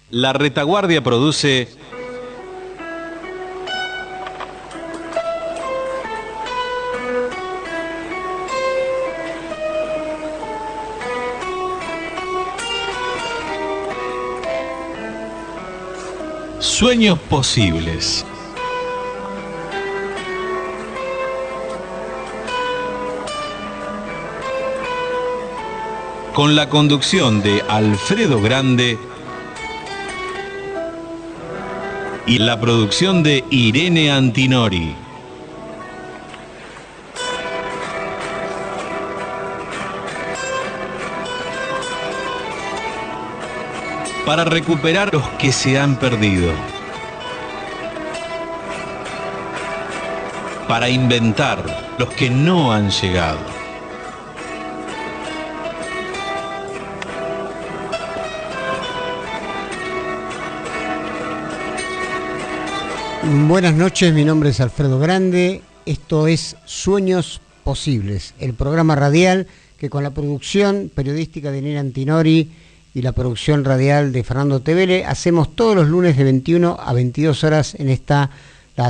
La Retaguardia produce Sueños Posibles. Con la conducción de Alfredo Grande y la producción de Irene Antinori. Para recuperar los que se han perdido. Para inventar los que no han llegado. Buenas noches, mi nombre es Alfredo Grande, esto es Sueños Posibles, el programa radial que con la producción periodística de Irene Antinori y la producción radial de Fernando Tevele hacemos todos los lunes de 21 a 22 horas en esta, la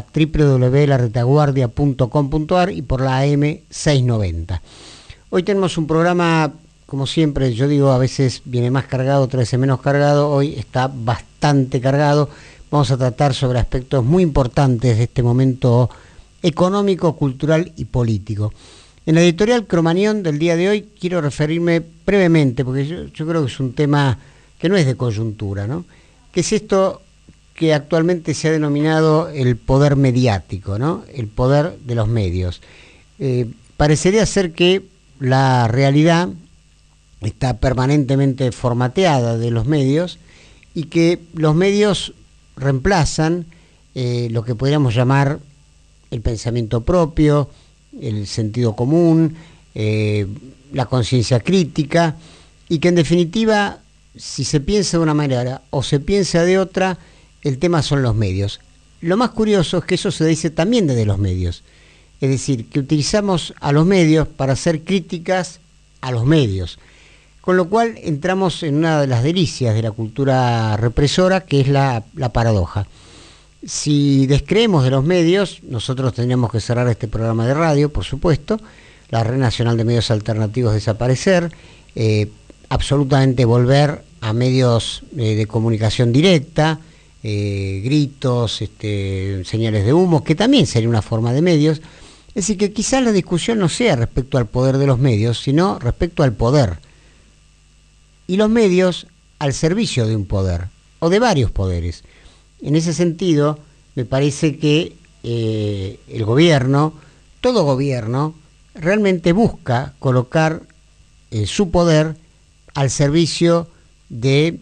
www.laretaguardia.com.ar y por la AM 690. Hoy tenemos un programa, como siempre, yo digo, a veces viene más cargado, otras veces menos cargado, hoy está bastante cargado. Vamos a tratar sobre aspectos muy importantes de este momento económico, cultural y político. En la editorial Cromañón del día de hoy quiero referirme brevemente, porque yo creo que es un tema que no es de coyuntura, ¿no? Que es esto que actualmente se ha denominado el poder mediático, ¿no? El poder de los medios. Parecería ser que la realidad está permanentemente formateada de los medios y que los medios reemplazan lo que podríamos llamar el pensamiento propio, el sentido común, la conciencia crítica, y que en definitiva, si se piensa de una manera o se piensa de otra, el tema son los medios. Lo más curioso es que eso se dice también desde los medios, es decir, que utilizamos a los medios para hacer críticas a los medios. Con lo cual entramos en una de las delicias de la cultura represora, que es la paradoja. Si descreemos de los medios, nosotros tendríamos que cerrar este programa de radio, por supuesto, la Red Nacional de Medios Alternativos desaparecer, absolutamente volver a medios de comunicación directa, gritos, señales de humo, que también sería una forma de medios. Es decir, que quizás la discusión no sea respecto al poder de los medios, sino respecto al poder. Y los medios al servicio de un poder, o de varios poderes. En ese sentido, me parece que el gobierno, todo gobierno, realmente busca colocar su poder al servicio de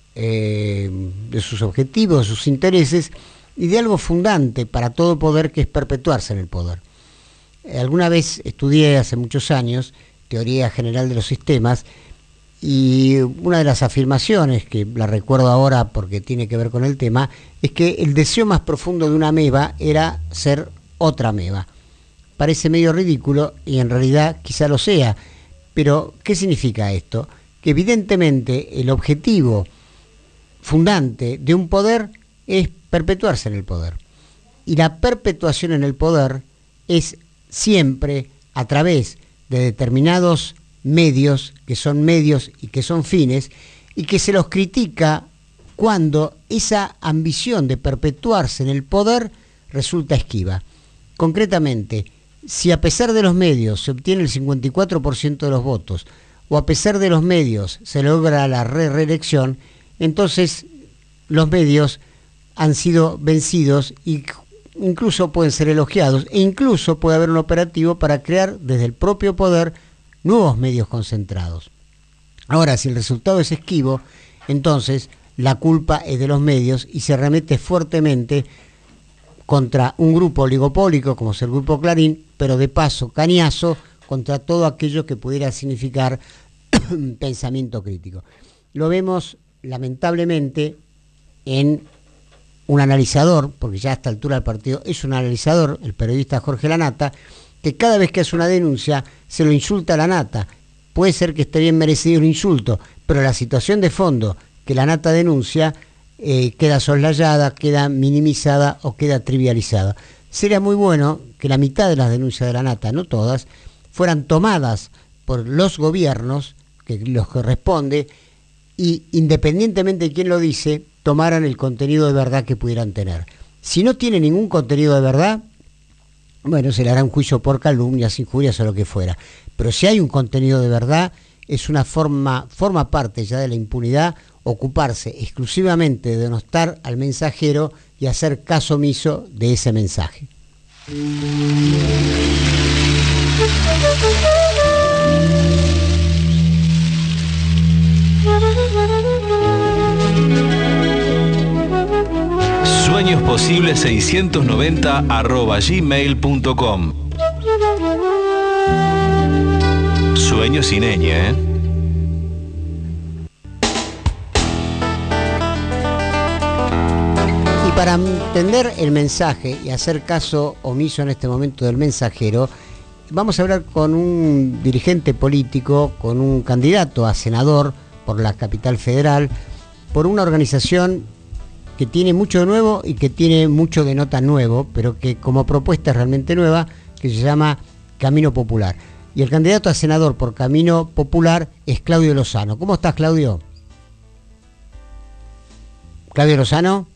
sus objetivos, de sus intereses, y de algo fundante para todo poder, que es perpetuarse en el poder. Alguna vez estudié, hace muchos años, teoría general de los sistemas, y una de las afirmaciones, que la recuerdo ahora porque tiene que ver con el tema, es que el deseo más profundo de una ameba era ser otra ameba. Parece medio ridículo y en realidad quizá lo sea, pero ¿qué significa esto? Que evidentemente el objetivo fundante de un poder es perpetuarse en el poder. Y la perpetuación en el poder es siempre a través de determinados medios, que son medios y que son fines, y que se los critica cuando esa ambición de perpetuarse en el poder resulta esquiva. Concretamente, si a pesar de los medios se obtiene el 54% de los votos, o a pesar de los medios se logra la reelección, entonces los medios han sido vencidos y incluso pueden ser elogiados, e incluso puede haber un operativo para crear desde el propio poder nuevos medios concentrados. Ahora, si el resultado es esquivo, entonces la culpa es de los medios y se remete fuertemente contra un grupo oligopólico como es el Grupo Clarín, pero de paso, cañazo, contra todo aquello que pudiera significar pensamiento crítico. Lo vemos lamentablemente en un analizador, porque ya a esta altura del partido es un analizador, el periodista Jorge Lanata, que cada vez que hace una denuncia se lo insulta a Lanata. Puede ser que esté bien merecido un insulto, pero la situación de fondo que Lanata denuncia queda soslayada, queda minimizada o queda trivializada. Sería muy bueno que la mitad de las denuncias de la Nata, no todas, fueran tomadas por los gobiernos, que los corresponde, y independientemente de quién lo dice, tomaran el contenido de verdad que pudieran tener. Si no tiene ningún contenido de verdad, bueno, se le hará un juicio por calumnias, injurias o lo que fuera. Pero si hay un contenido de verdad, es una forma parte ya de la impunidad, ocuparse exclusivamente de denostar al mensajero y hacer caso omiso de ese mensaje. sueñosposibles690@gmail.com. Sueños sin ñ, ¿eh? Y para entender el mensaje y hacer caso omiso en este momento del mensajero, vamos a hablar con un dirigente político, con un candidato a senador por la capital federal, por una organización que tiene mucho de nuevo y que tiene mucho de no tan nuevo, pero que como propuesta es realmente nueva, que se llama Camino Popular. Y el candidato a senador por Camino Popular es Claudio Lozano. ¿Cómo estás, Claudio? ¿Claudio Lozano?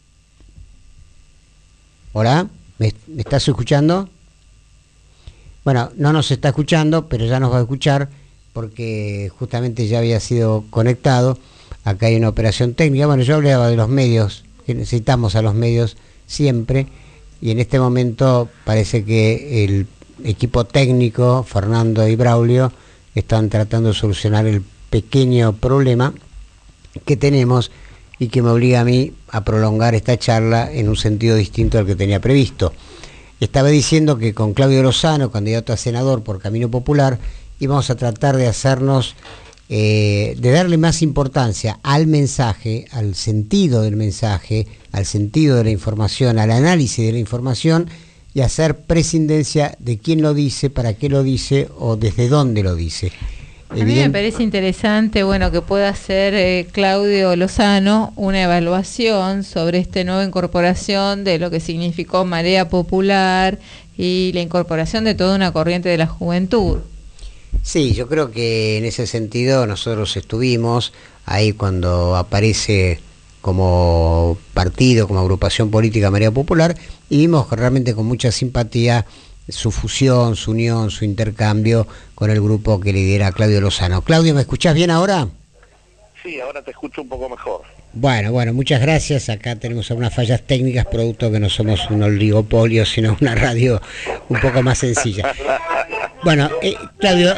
Hola, ¿me estás escuchando? Bueno, no nos está escuchando, pero ya nos va a escuchar porque justamente ya había sido conectado. Acá hay una operación técnica. Bueno, yo hablaba de los medios, que necesitamos a los medios siempre, y en este momento parece que el equipo técnico, Fernando y Braulio, están tratando de solucionar el pequeño problema que tenemos y que me obliga a mí a prolongar esta charla en un sentido distinto al que tenía previsto. Estaba diciendo que con Claudio Lozano, candidato a senador por Camino Popular, íbamos a tratar de hacernos, de darle más importancia al mensaje, al sentido del mensaje, al sentido de la información, al análisis de la información, y hacer prescindencia de quién lo dice, para qué lo dice o desde dónde lo dice. A mí me parece interesante, bueno, que pueda hacer Claudio Lozano una evaluación sobre esta nueva incorporación de lo que significó Marea Popular y la incorporación de toda una corriente de la juventud. Sí, yo creo que en ese sentido nosotros estuvimos ahí cuando aparece como partido, como agrupación política Marea Popular, y vimos realmente con mucha simpatía su fusión, su unión, su intercambio con el grupo que lidera Claudio Lozano. Claudio, ¿me escuchás bien ahora? Sí, ahora te escucho un poco mejor. Bueno, muchas gracias. Acá tenemos algunas fallas técnicas, producto que no somos un oligopolio, sino una radio un poco más sencilla. Bueno, Claudio,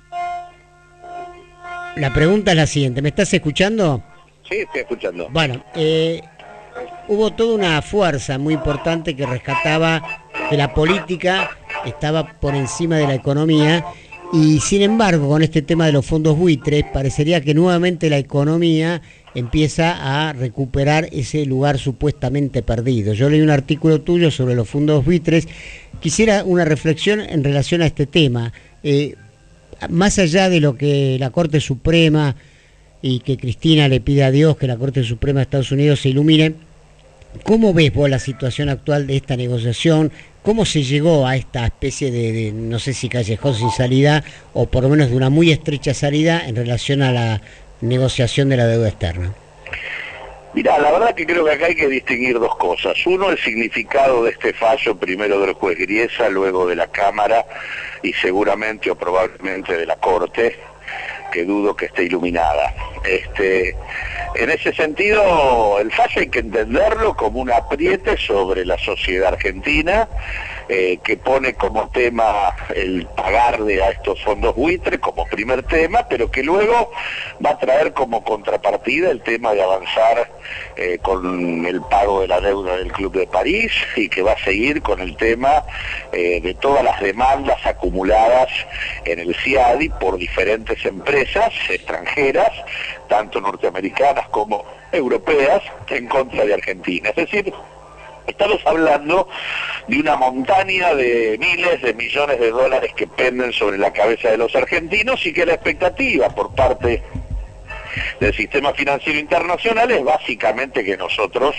la pregunta es la siguiente. ¿Me estás escuchando? Sí, estoy escuchando. Bueno, hubo toda una fuerza muy importante que rescataba que la política estaba por encima de la economía, y sin embargo con este tema de los fondos buitres parecería que nuevamente la economía empieza a recuperar ese lugar supuestamente perdido. Yo leí un artículo tuyo sobre los fondos buitres, quisiera una reflexión en relación a este tema, más allá de lo que la Corte Suprema y que Cristina le pide a Dios que la Corte Suprema de Estados Unidos se ilumine. ¿Cómo ves vos la situación actual de esta negociación? ¿Cómo se llegó a esta especie de no sé si callejón sin salida, o por lo menos de una muy estrecha salida en relación a la negociación de la deuda externa? Mirá, la verdad que creo que acá hay que distinguir dos cosas. Uno, el significado de este fallo, primero del juez Griesa, luego de la Cámara y seguramente o probablemente de la Corte, que dudo que esté iluminada. En ese sentido, el fallo hay que entenderlo como un apriete sobre la sociedad argentina, que pone como tema el pagarle a estos fondos buitres como primer tema, pero que luego va a traer como contrapartida el tema de avanzar con el pago de la deuda del Club de París, y que va a seguir con el tema de todas las demandas acumuladas en el CIADI por diferentes empresas extranjeras, tanto norteamericanas como europeas, en contra de Argentina. Es decir, estamos hablando de una montaña de miles de millones de dólares que penden sobre la cabeza de los argentinos, y que la expectativa por parte del sistema financiero internacional es básicamente que nosotros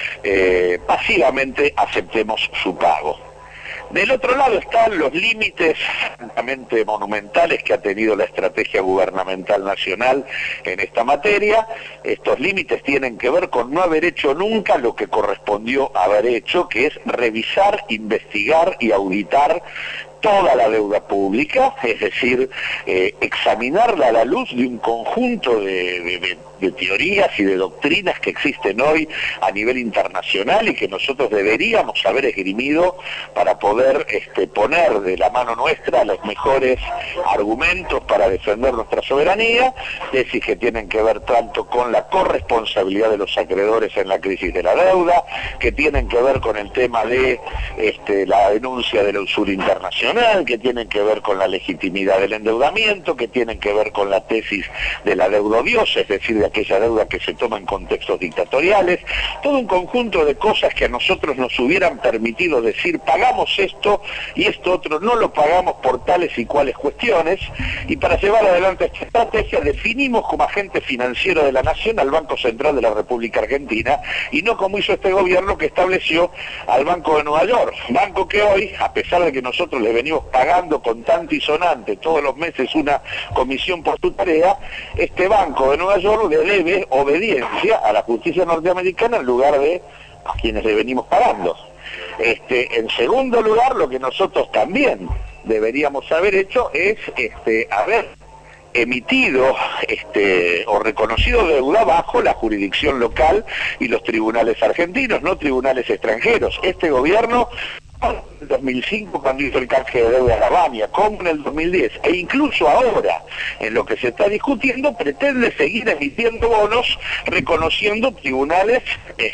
pasivamente aceptemos su pago. Del otro lado están los límites francamente monumentales que ha tenido la estrategia gubernamental nacional en esta materia. Estos límites tienen que ver con no haber hecho nunca lo que correspondió haber hecho, que es revisar, investigar y auditar toda la deuda pública, es decir, examinarla a la luz de un conjunto de teorías y de doctrinas que existen hoy a nivel internacional y que nosotros deberíamos haber esgrimido para poder poner de la mano nuestra los mejores argumentos para defender nuestra soberanía, tesis que tienen que ver tanto con la corresponsabilidad de los acreedores en la crisis de la deuda, que tienen que ver con el tema de la denuncia de la usura internacional, que tienen que ver con la legitimidad del endeudamiento, que tienen que ver con la tesis de la deuda odiosa, es decir, de aquella deuda que se toma en contextos dictatoriales, todo un conjunto de cosas que a nosotros nos hubieran permitido decir pagamos esto y esto otro no lo pagamos por tales y cuales cuestiones, y para llevar adelante esta estrategia definimos como agente financiero de la nación al Banco Central de la República Argentina y no como hizo este gobierno que estableció al Banco de Nueva York, banco que hoy, a pesar de que nosotros le venimos pagando constante y sonante todos los meses una comisión por su tarea, este Banco de Nueva York le debe obediencia a la justicia norteamericana en lugar de a quienes le venimos pagando. En segundo lugar, lo que nosotros también deberíamos haber hecho es haber emitido o reconocido deuda bajo la jurisdicción local y los tribunales argentinos, no tribunales extranjeros. Este gobierno en el 2005 cuando hizo el canje de deuda a la Bania, como en el 2010, e incluso ahora, en lo que se está discutiendo, pretende seguir emitiendo bonos reconociendo tribunales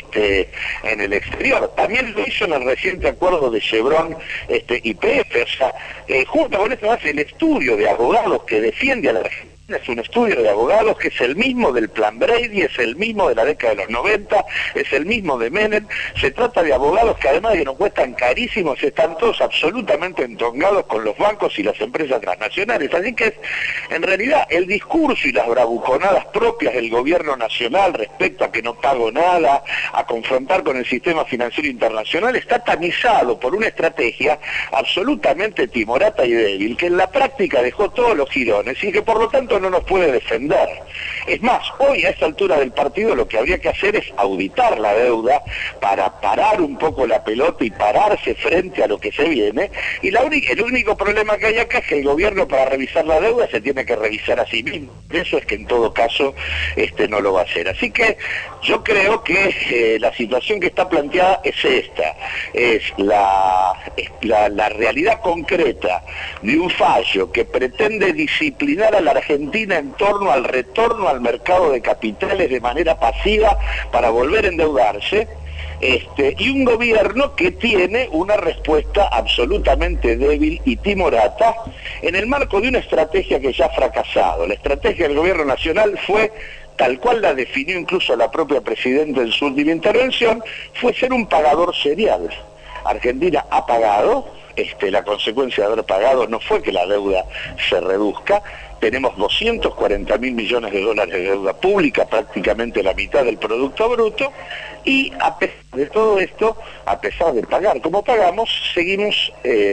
en el exterior. También lo hizo en el reciente acuerdo de Chevron YPF, o sea, junto con esto hace el estudio de abogados que defiende a la Argentina. Es un estudio de abogados que es el mismo del Plan Brady, es el mismo de la década de los 90, es el mismo de Menem. Se trata de abogados que además de que nos cuestan carísimos, están todos absolutamente entongados con los bancos y las empresas transnacionales. Así que en realidad el discurso y las bravuconadas propias del gobierno nacional respecto a que no pago nada, a confrontar con el sistema financiero internacional, está tamizado por una estrategia absolutamente timorata y débil, que en la práctica dejó todos los jirones y que por lo tanto no nos puede defender. Es más, hoy a esta altura del partido lo que habría que hacer es auditar la deuda para parar un poco la pelota y pararse frente a lo que se viene, y el único problema que hay acá es que el gobierno para revisar la deuda se tiene que revisar a sí mismo. Eso es que en todo caso no lo va a hacer. Así que yo creo que la situación que está planteada es esta, es la realidad concreta de un fallo que pretende disciplinar a la Argentina en torno al retorno al mercado de capitales de manera pasiva para volver a endeudarse, y un gobierno que tiene una respuesta absolutamente débil y timorata en el marco de una estrategia que ya ha fracasado. La estrategia del gobierno nacional fue, tal cual la definió incluso la propia presidenta en su última intervención, fue ser un pagador serial. Argentina ha pagado, la consecuencia de haber pagado no fue que la deuda se reduzca. Tenemos 240.000 millones de dólares de deuda pública, prácticamente la mitad del Producto Bruto, y a pesar de todo esto, a pesar de pagar como pagamos, seguimos,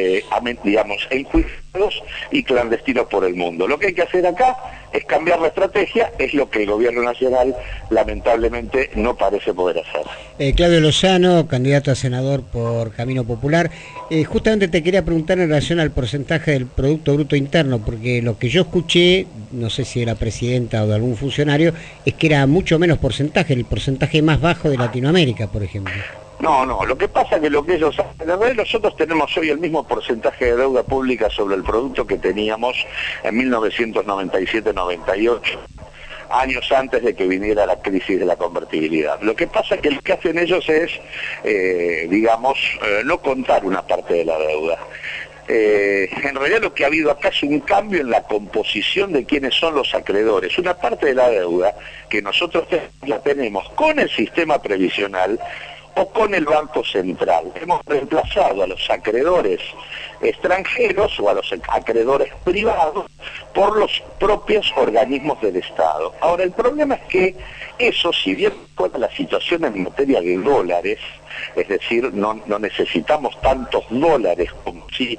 enjuiciados y clandestinos por el mundo. Lo que hay que hacer acá es cambiar la estrategia, es lo que el gobierno nacional lamentablemente no parece poder hacer. Claudio Lozano, candidato a senador por Camino Popular. Justamente te quería preguntar en relación al porcentaje del Producto Bruto Interno, porque lo que yo escuché, no sé si de la presidenta o de algún funcionario, es que era mucho menos porcentaje, el porcentaje más bajo de Latinoamérica, por ejemplo. No, lo que pasa es que lo que ellos hacen, en realidad nosotros tenemos hoy el mismo porcentaje de deuda pública sobre el producto que teníamos en 1997-98, años antes de que viniera la crisis de la convertibilidad. Lo que pasa es que lo que hacen ellos es, no contar una parte de la deuda. En realidad lo que ha habido acá es un cambio en la composición de quiénes son los acreedores. Una parte de la deuda que nosotros la tenemos con el sistema previsional, o con el Banco Central. Hemos reemplazado a los acreedores extranjeros o a los acreedores privados por los propios organismos del Estado. Ahora, el problema es que eso, si bien fuera la situación en materia de dólares, es decir, no necesitamos tantos dólares como si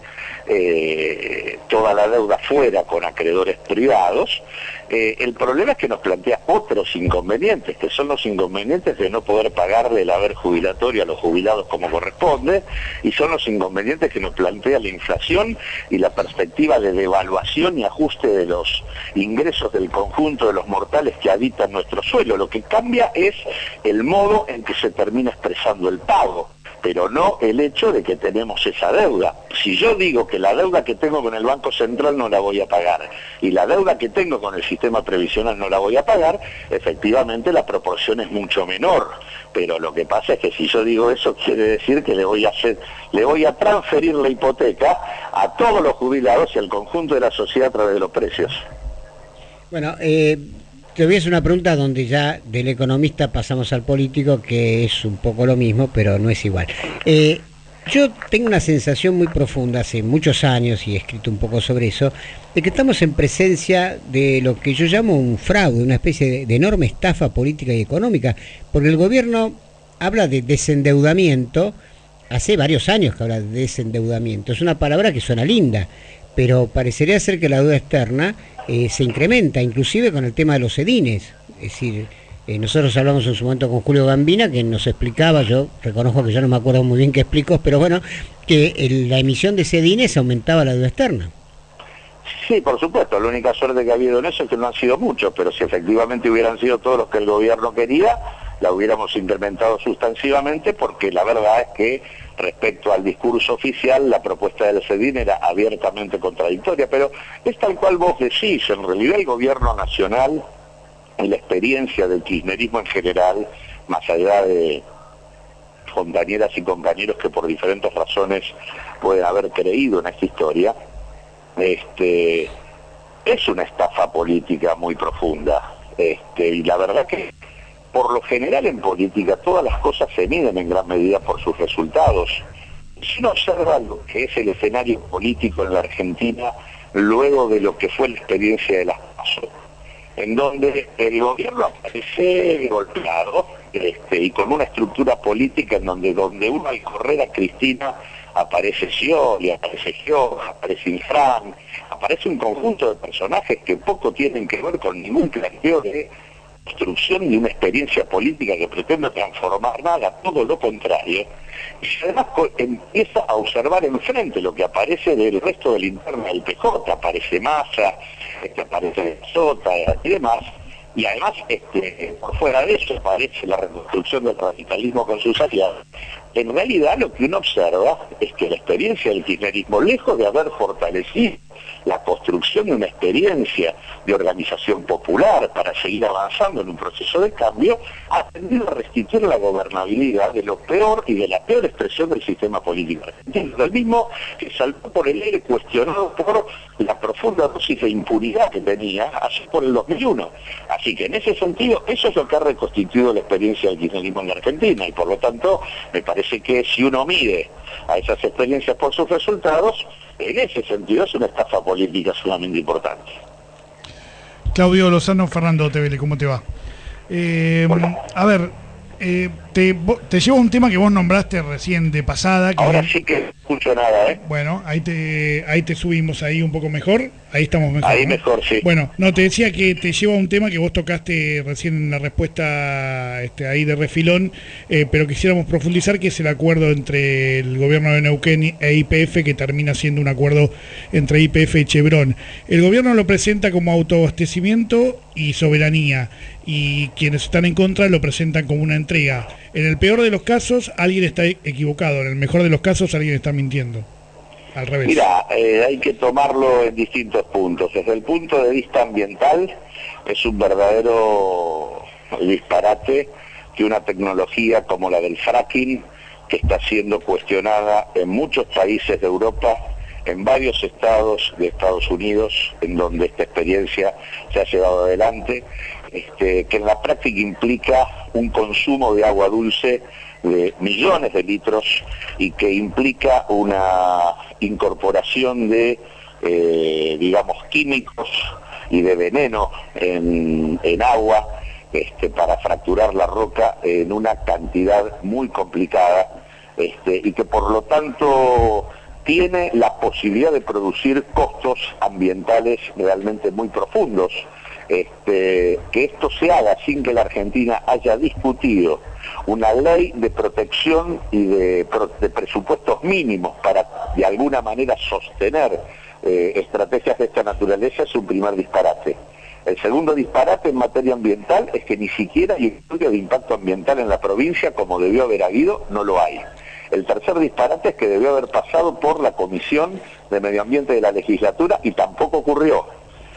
toda la deuda fuera con acreedores privados, el problema es que nos plantea otros inconvenientes, que son los inconvenientes de no poder pagarle el haber jubilatorio a los jubilados como corresponde, y son los inconvenientes que nos plantea la inflación y la perspectiva de devaluación y ajuste de los ingresos del conjunto de los mortales que habitan nuestro suelo. Lo que cambia es el modo en que se termina expresando el pago, pero no el hecho de que tenemos esa deuda. Si yo digo que la deuda que tengo con el Banco Central no la voy a pagar, y la deuda que tengo con el sistema previsional no la voy a pagar, efectivamente la proporción es mucho menor. Pero lo que pasa es que si yo digo eso, quiere decir que le voy a transferir la hipoteca a todos los jubilados y al conjunto de la sociedad a través de los precios. Bueno, te voy a hacer una pregunta donde ya del economista pasamos al político, que es un poco lo mismo, pero no es igual. Yo tengo una sensación muy profunda hace muchos años, y he escrito un poco sobre eso, de que estamos en presencia de lo que yo llamo un fraude, una especie de enorme estafa política y económica, porque el gobierno habla de desendeudamiento, hace varios años que habla de desendeudamiento, es una palabra que suena linda, pero parecería ser que la deuda externa se incrementa, inclusive con el tema de los sedines. Es decir, nosotros hablamos en su momento con Julio Gambina, que nos explicaba, yo reconozco que yo no me acuerdo muy bien qué explicó, pero bueno, que la emisión de sedines aumentaba la deuda externa. Sí, por supuesto, la única suerte que ha habido en eso es que no han sido muchos, pero si efectivamente hubieran sido todos los que el gobierno quería, la hubiéramos incrementado sustantivamente, porque la verdad es que respecto al discurso oficial, la propuesta del CEDIN era abiertamente contradictoria, pero es tal cual vos decís, en realidad el gobierno nacional y la experiencia del kirchnerismo en general, más allá de compañeras y compañeros que por diferentes razones pueden haber creído en esta historia, es una estafa política muy profunda, y la verdad que por lo general en política todas las cosas se miden en gran medida por sus resultados. Si uno observa lo que es el escenario político en la Argentina luego de lo que fue la experiencia de las PASO, en donde el gobierno aparece golpeado y con una estructura política en donde uno al correr a Cristina aparece Scioli, aparece Gios, aparece Infran, aparece un conjunto de personajes que poco tienen que ver con ningún planteo de construcción de una experiencia política que pretende transformar nada, todo lo contrario, y además empieza a observar enfrente lo que aparece del resto de la interna del PJ, aparece Massa, aparece Sota y demás, y además por fuera de eso aparece la reconstrucción del radicalismo con sus aliados. En realidad lo que uno observa es que la experiencia del kirchnerismo, lejos de haber fortalecido la construcción de una experiencia de organización popular para seguir avanzando en un proceso de cambio, ha tendido a restituir la gobernabilidad de lo peor y de la peor expresión del sistema político argentino, del mismo que saltó por el aire cuestionado por la profunda dosis de impunidad que tenía así por el 2001. Así que en ese sentido, eso es lo que ha reconstituido la experiencia del kirchnerismo en la Argentina, y por lo tanto, me parece que si uno mide a esas experiencias por sus resultados, en ese sentido es una estafa política sumamente importante. Claudio Lozano, Fernando Tevele, ¿cómo te va? A ver, te llevo a un tema que vos nombraste recién de pasada. Que ahora sí que no escucho nada, ¿eh? Bueno, ahí te subimos ahí un poco mejor. Ahí estamos mejor. Ahí ¿no? Mejor, sí. Bueno, no, te decía que te llevo a un tema que vos tocaste recién en la respuesta ahí de refilón, pero quisiéramos profundizar, que es el acuerdo entre el gobierno de Neuquén e YPF, que termina siendo un acuerdo entre YPF y Chevron. El gobierno lo presenta como autoabastecimiento y soberanía, y quienes están en contra lo presentan como una entrega. En el peor de los casos, alguien está equivocado. En el mejor de los casos, alguien está mintiendo. Al revés. Mira, hay que tomarlo en distintos puntos. Desde el punto de vista ambiental, es un verdadero disparate que una tecnología como la del fracking, que está siendo cuestionada en muchos países de Europa, en varios estados de Estados Unidos, en donde esta experiencia se ha llevado adelante, que en la práctica implica un consumo de agua dulce de millones de litros y que implica una incorporación de, digamos, químicos y de veneno en agua para fracturar la roca en una cantidad muy complicada, y que por lo tanto tiene la posibilidad de producir costos ambientales realmente muy profundos. Que esto se haga sin que la Argentina haya discutido una ley de protección y de presupuestos mínimos para de alguna manera sostener estrategias de esta naturaleza es un primer disparate. El segundo disparate en materia ambiental es que ni siquiera hay estudio de impacto ambiental en la provincia como debió haber habido, no lo hay. El tercer disparate es que debió haber pasado por la Comisión de Medio Ambiente de la legislatura y tampoco ocurrió.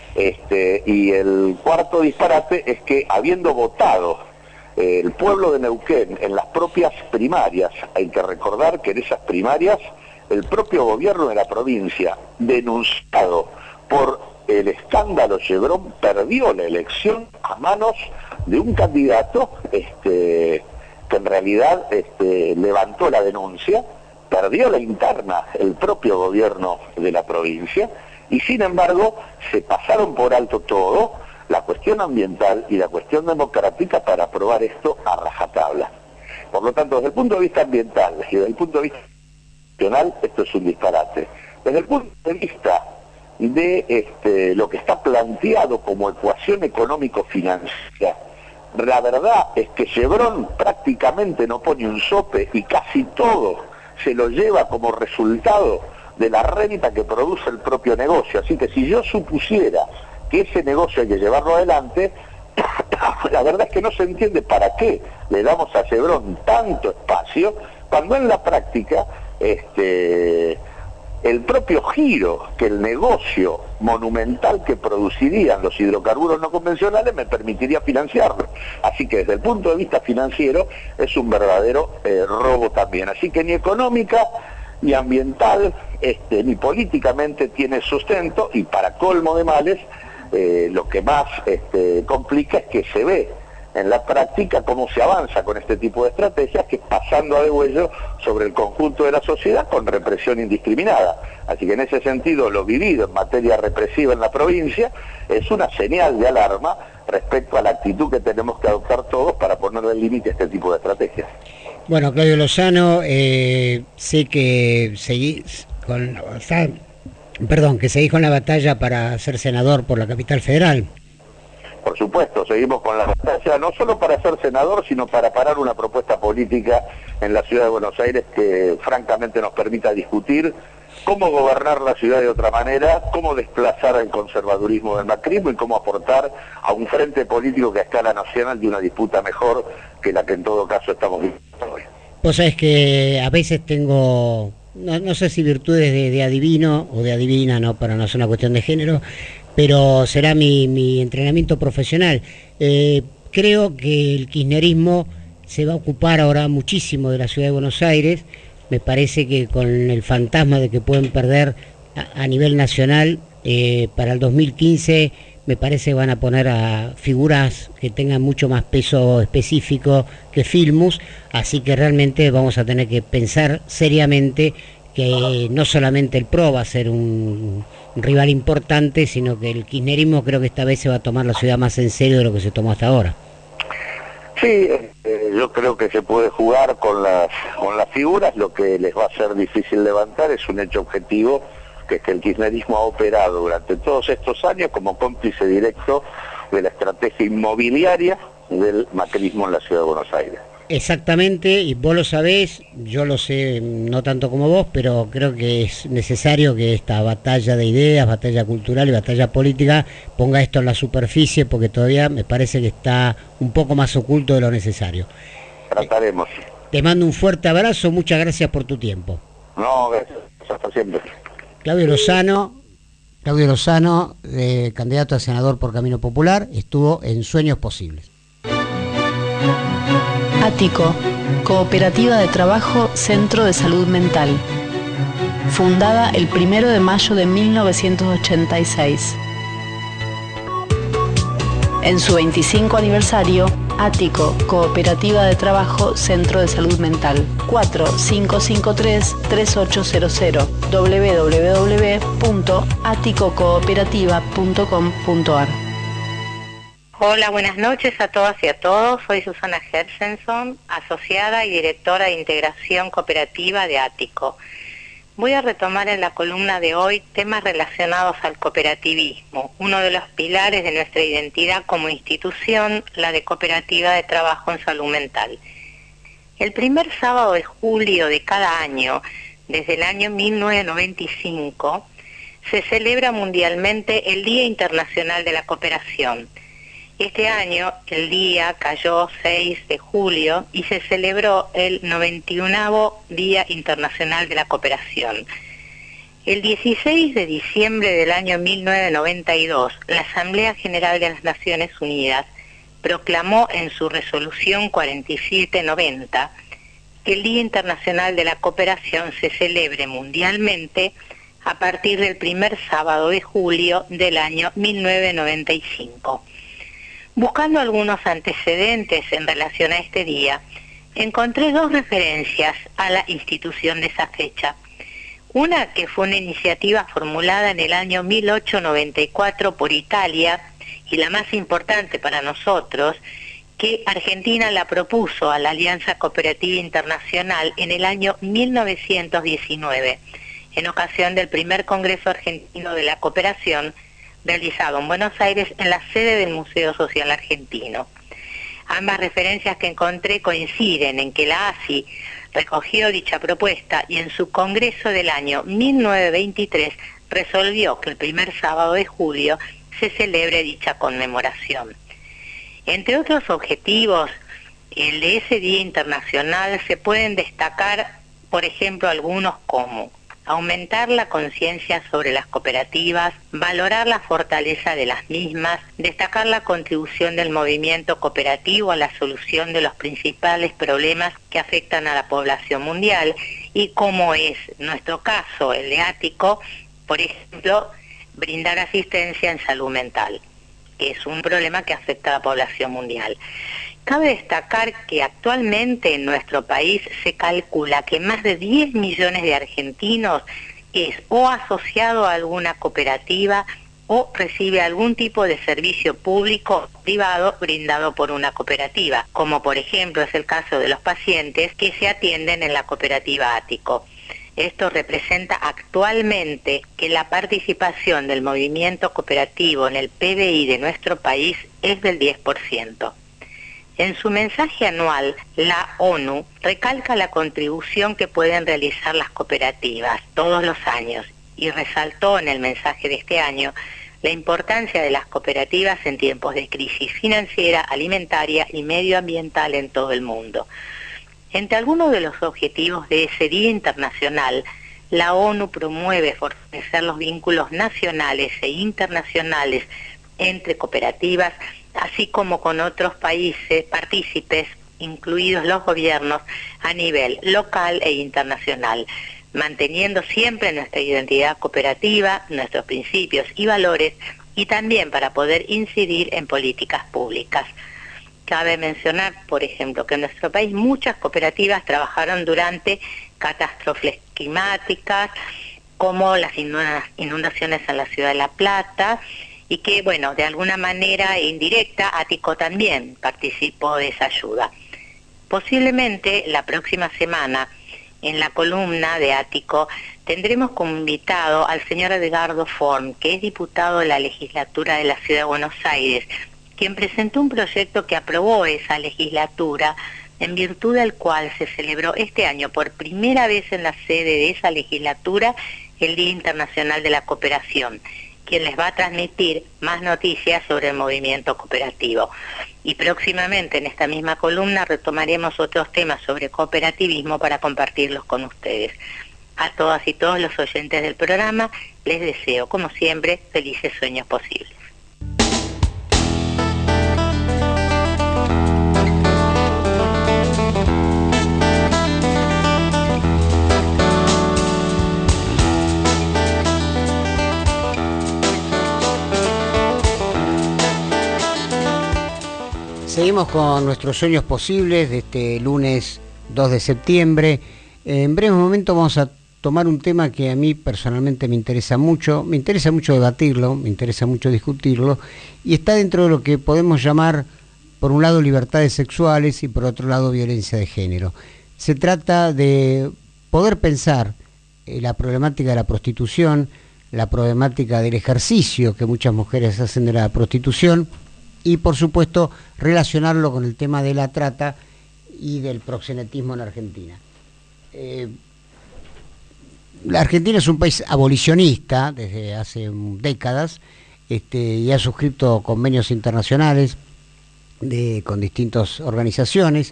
Y el cuarto disparate es que habiendo votado el pueblo de Neuquén en las propias primarias, hay que recordar que en esas primarias el propio gobierno de la provincia, denunciado por el escándalo Chevron, perdió la elección a manos de un candidato que en realidad levantó la denuncia, perdió la interna el propio gobierno de la provincia, y sin embargo se pasaron por alto todo, la cuestión ambiental y la cuestión democrática, para aprobar esto a rajatabla. Por lo tanto, desde el punto de vista ambiental y desde el punto de vista nacional, esto es un disparate. Desde el punto de vista de lo que está planteado como ecuación económico-financiera, la verdad es que Chevron prácticamente no pone un sope y casi todo se lo lleva como resultado de la renta que produce el propio negocio. Así que si yo supusiera que ese negocio hay que llevarlo adelante, la verdad es que no se entiende para qué le damos a Chevron tanto espacio, cuando en la práctica el propio giro que el negocio monumental que producirían los hidrocarburos no convencionales me permitiría financiarlo. Así que desde el punto de vista financiero es un verdadero robo también. Así que ni económica, ni ambiental, ni políticamente tiene sustento, y para colmo de males, lo que más complica es que se ve en la práctica cómo se avanza con este tipo de estrategias, que es pasando a degüello sobre el conjunto de la sociedad con represión indiscriminada. Así que en ese sentido lo vivido en materia represiva en la provincia es una señal de alarma respecto a la actitud que tenemos que adoptar todos para ponerle límite a este tipo de estrategias. Bueno, Claudio Lozano, sé que seguís con la batalla para ser senador por la capital federal. Por supuesto, seguimos con la batalla, no solo para ser senador, sino para parar una propuesta política en la ciudad de Buenos Aires que francamente nos permita discutir cómo gobernar la ciudad de otra manera, cómo desplazar el conservadurismo del macrismo y cómo aportar a un frente político que a escala nacional de una disputa mejor que la que en todo caso estamos viviendo hoy. Vos sabés que a veces tengo, no sé si virtudes de adivino o de adivina, no, para no ser una cuestión de género, pero será mi entrenamiento profesional. Creo que el kirchnerismo se va a ocupar ahora muchísimo de la ciudad de Buenos Aires. Me parece que con el fantasma de que pueden perder a nivel nacional, para el 2015 me parece que van a poner a figuras que tengan mucho más peso específico que Filmus, así que realmente vamos a tener que pensar seriamente que no solamente el PRO va a ser un rival importante, sino que el kirchnerismo creo que esta vez se va a tomar la ciudad más en serio de lo que se tomó hasta ahora. Sí, yo creo que se puede jugar con las figuras. Lo que les va a ser difícil levantar es un hecho objetivo, que es que el kirchnerismo ha operado durante todos estos años como cómplice directo de la estrategia inmobiliaria del macrismo en la ciudad de Buenos Aires. Exactamente, y vos lo sabés, yo lo sé no tanto como vos, pero creo que es necesario que esta batalla de ideas, batalla cultural y batalla política ponga esto en la superficie, porque todavía me parece que está un poco más oculto de lo necesario. Trataremos. Te mando un fuerte abrazo, muchas gracias por tu tiempo. No, gracias, hasta siempre. Claudio Lozano, candidato a senador por Camino Popular, estuvo en Sueños Posibles. Ático, Cooperativa de Trabajo Centro de Salud Mental. Fundada el 1 de mayo de 1986. En su 25 aniversario, Ático, Cooperativa de Trabajo, Centro de Salud Mental. 4553-3800 www.aticocooperativa.com.ar. Hola, buenas noches a todas y a todos. Soy Susana Hersenson, asociada y directora de Integración Cooperativa de Ático. Voy a retomar en la columna de hoy temas relacionados al cooperativismo, uno de los pilares de nuestra identidad como institución, la de Cooperativa de Trabajo en Salud Mental. El primer sábado de julio de cada año, desde el año 1995, se celebra mundialmente el Día Internacional de la Cooperación. Este año el día cayó 6 de julio y se celebró el 91º Día Internacional de la Cooperación. El 16 de diciembre del año 1992, la Asamblea General de las Naciones Unidas proclamó en su resolución 4790 que el Día Internacional de la Cooperación se celebre mundialmente a partir del primer sábado de julio del año 1995. Buscando algunos antecedentes en relación a este día, encontré dos referencias a la institución de esa fecha. Una que fue una iniciativa formulada en el año 1894 por Italia, y la más importante para nosotros, que Argentina la propuso a la Alianza Cooperativa Internacional en el año 1919, en ocasión del primer Congreso Argentino de la Cooperación, realizado en Buenos Aires en la sede del Museo Social Argentino. Ambas referencias que encontré coinciden en que la ASI recogió dicha propuesta y en su congreso del año 1923 resolvió que el primer sábado de julio se celebre dicha conmemoración. Entre otros objetivos, el de ese Día Internacional se pueden destacar, por ejemplo, algunos como aumentar la conciencia sobre las cooperativas, valorar la fortaleza de las mismas, destacar la contribución del movimiento cooperativo a la solución de los principales problemas que afectan a la población mundial y, como es nuestro caso, el de Ático, por ejemplo, brindar asistencia en salud mental, que es un problema que afecta a la población mundial. Cabe destacar que actualmente en nuestro país se calcula que más de 10 millones de argentinos es o asociado a alguna cooperativa o recibe algún tipo de servicio público o privado brindado por una cooperativa, como por ejemplo es el caso de los pacientes que se atienden en la cooperativa Ático. Esto representa actualmente que la participación del movimiento cooperativo en el PBI de nuestro país es del 10%. En su mensaje anual, la ONU recalca la contribución que pueden realizar las cooperativas todos los años y resaltó en el mensaje de este año la importancia de las cooperativas en tiempos de crisis financiera, alimentaria y medioambiental en todo el mundo. Entre algunos de los objetivos de ese Día Internacional, la ONU promueve fortalecer los vínculos nacionales e internacionales entre cooperativas, así como con otros países partícipes, incluidos los gobiernos, a nivel local e internacional, manteniendo siempre nuestra identidad cooperativa, nuestros principios y valores, y también para poder incidir en políticas públicas. Cabe mencionar, por ejemplo, que en nuestro país muchas cooperativas trabajaron durante catástrofes climáticas, como las inundaciones en la ciudad de La Plata, y que, bueno, de alguna manera indirecta, Ático también participó de esa ayuda. Posiblemente la próxima semana, en la columna de Ático, tendremos como invitado al señor Edgardo Forn, que es diputado de la legislatura de la Ciudad de Buenos Aires, quien presentó un proyecto que aprobó esa legislatura, en virtud del cual se celebró este año por primera vez en la sede de esa legislatura el Día Internacional de la Cooperación, quien les va a transmitir más noticias sobre el movimiento cooperativo. Y próximamente en esta misma columna retomaremos otros temas sobre cooperativismo para compartirlos con ustedes. A todas y todos los oyentes del programa les deseo, como siempre, felices sueños posibles. Seguimos con nuestros sueños posibles de este lunes 2 de septiembre. En breve momento vamos a tomar un tema que a mí personalmente me interesa mucho debatirlo, me interesa mucho discutirlo, y está dentro de lo que podemos llamar, por un lado, libertades sexuales y por otro lado, violencia de género. Se trata de poder pensar la problemática de la prostitución, la problemática del ejercicio que muchas mujeres hacen de la prostitución y, por supuesto, relacionarlo con el tema de la trata y del proxenetismo en Argentina. La Argentina es un país abolicionista desde hace décadas y ha suscrito convenios internacionales con distintas organizaciones,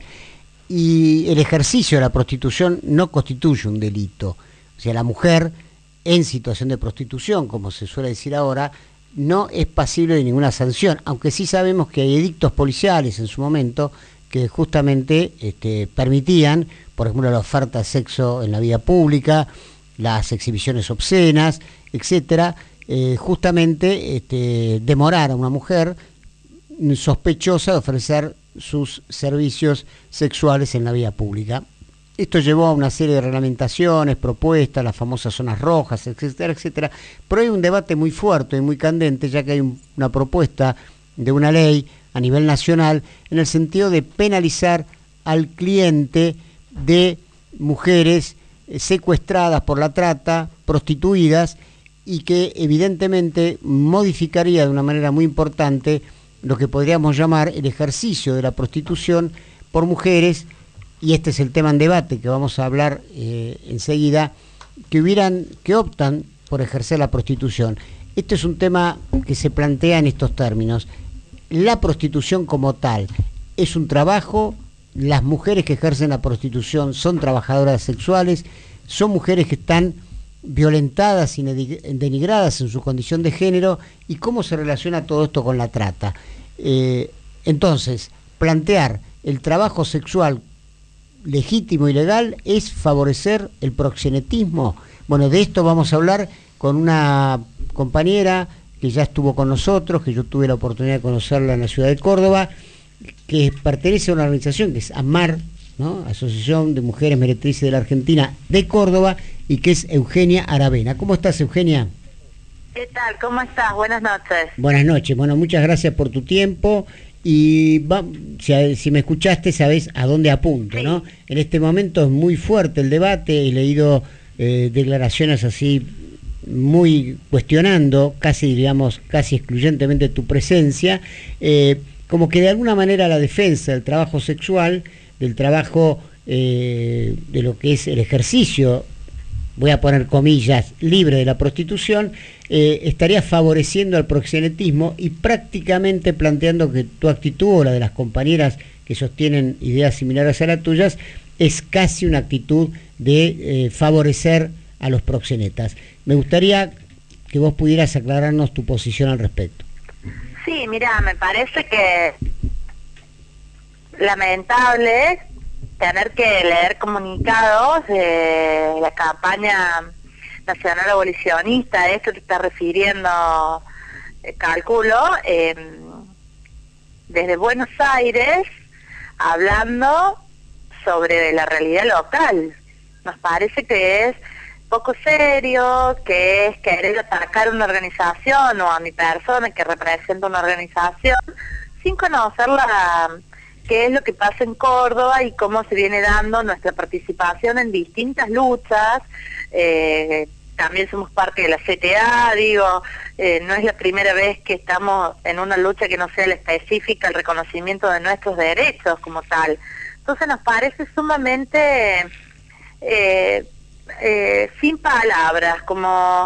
y el ejercicio de la prostitución no constituye un delito. O sea, la mujer en situación de prostitución, como se suele decir ahora, no es pasible de ninguna sanción, aunque sí sabemos que hay edictos policiales en su momento que justamente permitían, por ejemplo, la oferta de sexo en la vía pública, las exhibiciones obscenas, etcétera, justamente demorar a una mujer sospechosa de ofrecer sus servicios sexuales en la vía pública. Esto llevó a una serie de reglamentaciones, propuestas, las famosas zonas rojas, etcétera, etcétera. Pero hay un debate muy fuerte y muy candente, ya que hay una propuesta de una ley a nivel nacional en el sentido de penalizar al cliente de mujeres secuestradas por la trata, prostituidas, y que evidentemente modificaría de una manera muy importante lo que podríamos llamar el ejercicio de la prostitución por mujeres, y este es el tema en debate que vamos a hablar enseguida, que optan por ejercer la prostitución. Este es un tema que se plantea en estos términos. La prostitución como tal es un trabajo, las mujeres que ejercen la prostitución son trabajadoras sexuales, son mujeres que están violentadas y denigradas en su condición de género, y cómo se relaciona todo esto con la trata. Entonces, plantear el trabajo sexual legítimo y legal es favorecer el proxenetismo. Bueno, de esto vamos a hablar con una compañera que ya estuvo con nosotros, que yo tuve la oportunidad de conocerla en la ciudad de Córdoba, que pertenece a una organización que es AMAR, ¿no? Asociación de Mujeres Meretrices de la Argentina de Córdoba, y que es Eugenia Aravena. ¿Cómo estás, Eugenia? ¿Qué tal? ¿Cómo estás? Buenas noches. Buenas noches. Bueno, muchas gracias por tu tiempo. Y si me escuchaste, sabés a dónde apunto, sí, ¿no? En este momento es muy fuerte el debate. He leído declaraciones así muy cuestionando, casi excluyentemente tu presencia, como que de alguna manera la defensa del trabajo sexual, del trabajo de lo que es el ejercicio, voy a poner comillas, libre de la prostitución, estaría favoreciendo al proxenetismo, y prácticamente planteando que tu actitud o la de las compañeras que sostienen ideas similares a las tuyas es casi una actitud de favorecer a los proxenetas. Me gustaría que vos pudieras aclararnos tu posición al respecto. Sí, mira, me parece que lamentable tener que leer comunicados de la campaña nacional abolicionista. A esto te está refiriendo, calculo, desde Buenos Aires, hablando sobre la realidad local. Nos parece que es poco serio, que es querer atacar una organización o a mi persona que representa una organización sin conocer qué es lo que pasa en Córdoba y cómo se viene dando nuestra participación en distintas luchas. También somos parte de la CTA, no es la primera vez que estamos en una lucha que no sea la específica, el reconocimiento de nuestros derechos como tal. Entonces nos parece sumamente sin palabras, como